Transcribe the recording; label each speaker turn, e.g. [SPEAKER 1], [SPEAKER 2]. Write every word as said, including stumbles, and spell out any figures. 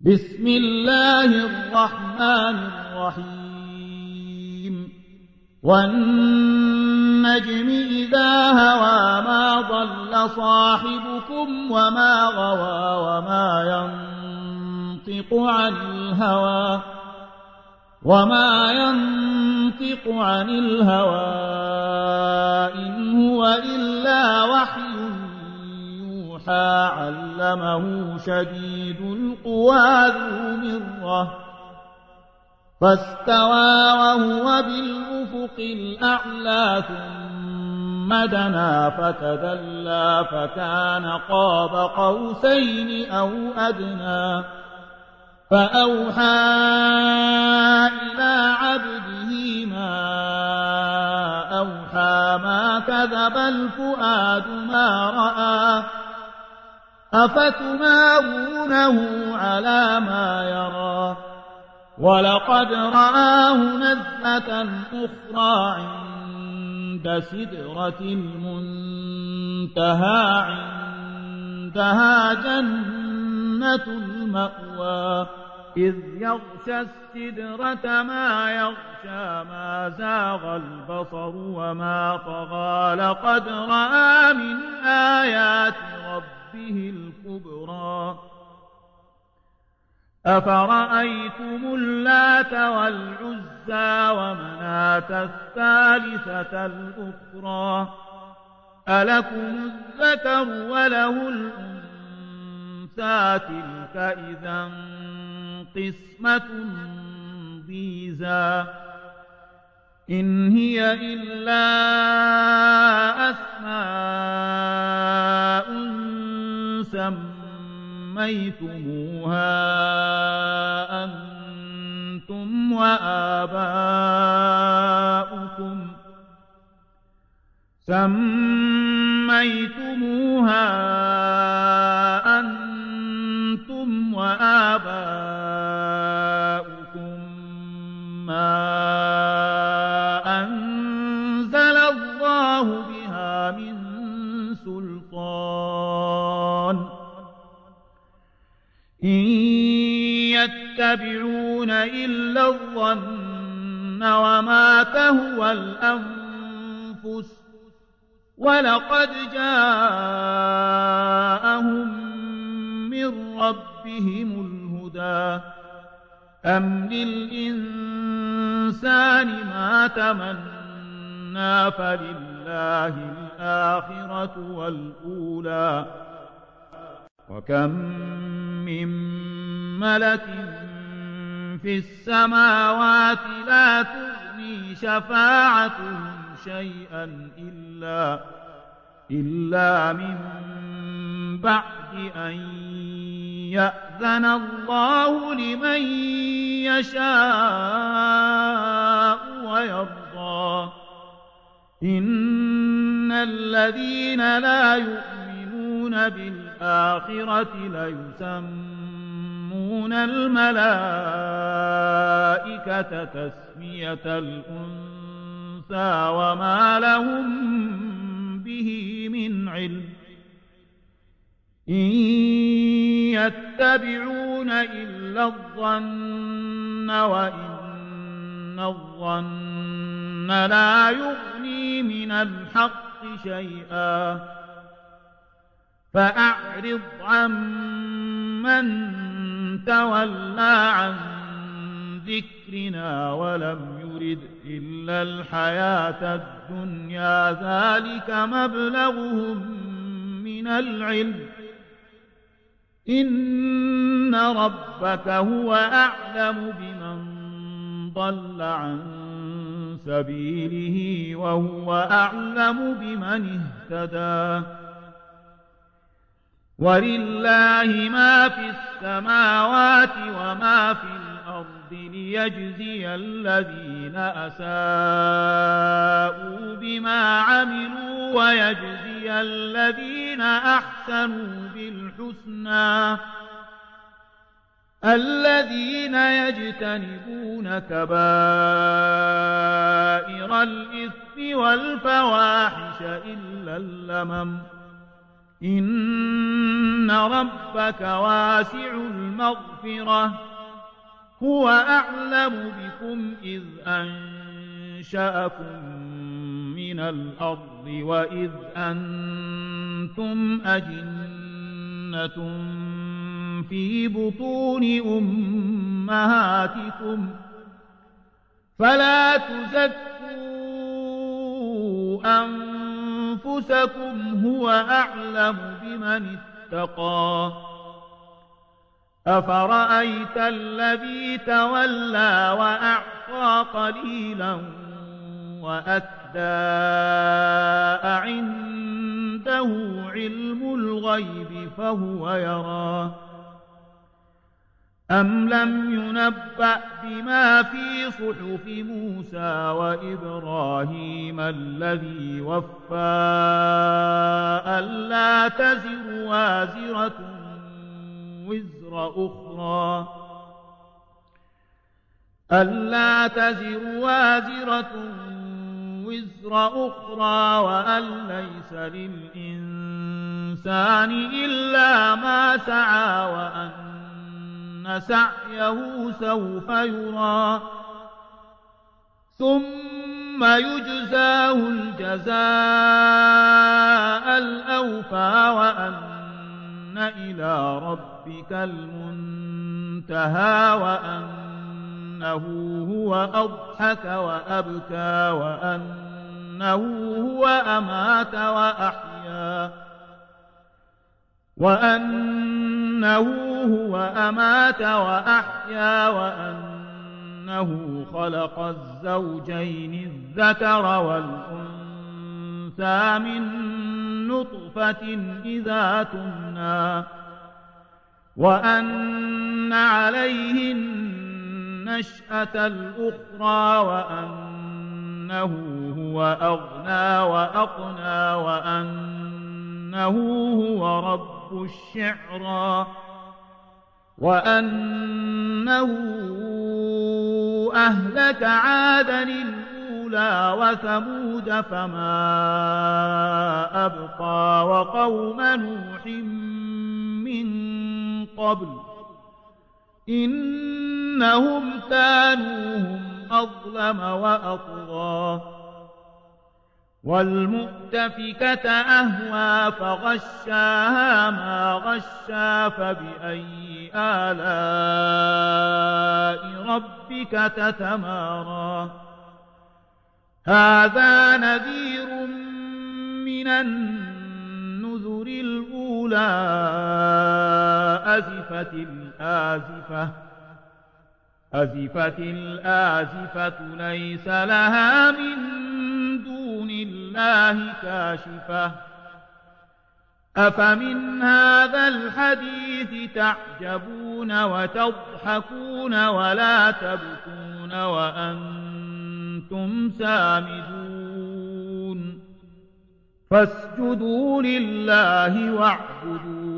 [SPEAKER 1] بسم الله الرحمن الرحيم والنجم إذا هوى ما ضل صاحبكم وما غوى وما ينطق عن الهوى وما ينطق عن الهوى إن هو إلا وحي علمه شديد القوى ذو مرة فاستوى وهو بالأفق الأعلى ثم دنا فتدلى فكان قاب قوسين أو أدنى فأوحى إلى عبده ما أوحى ما كذب الفؤاد ما رأى أفتمارونه على ما يرى ولقد رآه نزلة أخرى عند سدرة المنتهى عندها جنة المأوى إذ يغشى السدرة ما يغشى ما زاغ البصر وما طغى لقد رأى من آيات ربه الكبرى أفرأيتم اللات والعزى ومناة الثالثة الأخرى ألكم الذكر وله الأنثى تلك إذا قسمة ضيزى إن هي إلا أسماء سميتموها أنتم وآباؤكم سميتموها أنتم وآباؤكم ما أنزل الله بها من سلطان إن يتبعون إلا الظن وما تهوى الأنفس ولقد جاءهم من ربهم الهدى أم للإنسان ما تمنى فلله الآخرة والأولى وكم من ملك في السماوات لا تغني شفاعتهم شيئا إلا, إلا من بعد أن يأذن الله لمن يشاء ويرضى إن الذين لا يؤمنون بالآخرة ليسمون الملائكة تسمية الأنثى وما لهم به من علم إن يتبعون إلا الظن وإن الظن لا يغني من الحق شيئا فأعرض عمن تولى عن ذكرنا ولم يرد إلا الحياة الدنيا ذلك مبلغهم من العلم إن ربك هو أعلم بمن ضل عن سبيله وهو أعلم بمن اهتدى ولله ما في السماوات وما في الأرض ليجزي الذين أساءوا بما عملوا ويجزي الذين أحسنوا بالحسنى الذين يجتنبون كبائر الإثم والفواحش إلا اللمم إن ربك واسع المغفرة هو أعلم بكم إذ أنشأكم من الأرض وإذ أنتم أجنة في بطون أمهاتكم فلا تزكوا أنفسكم هو أعلم بمن اتقى أفرأيت الذي تولى وأعطى قليلا وأكدى أعنده علم الغيب فهو يرى أم لم ينبأ بما في صحف موسى وإبراهيم الذي وفى ألا تزر وازرة وزر أخرى ألا تزر وازرة وزر أخرى وأن ليس للإنسان إلا ما سعى وأن سعيه سوف يرى ثم يجزاه الجزاء الأوفى وأن إلى ربك المنتهى وأنه هو أضحك وأبكى وأنه هو أمات وأحيا وأنه هو أمات وأحيا وأنه خلق الزوجين الذكر والأنثى من نطفة إذا تمنى وأن عليه النشأة الأخرى وأنه هو أغنى وأقنى وأنه هو رب الشعرى وأنه أهلك عادا الأولى وثمود فما أبقى وقوم نوح من قبل إنهم كانوا هم أظلم وأطغى والمؤتفكة أهوى فغشاها ما غشا فبأي آلاء ربك تتمارى هذا نذير من النذر الأولى أزفت الآزفة أزفت الآزفة ليس لها من دون الله كاشفة أفمن هذا الحديث تعجبون وتضحكون ولا تبكون وأنتم سامدون فاسجدوا لله واعبدوا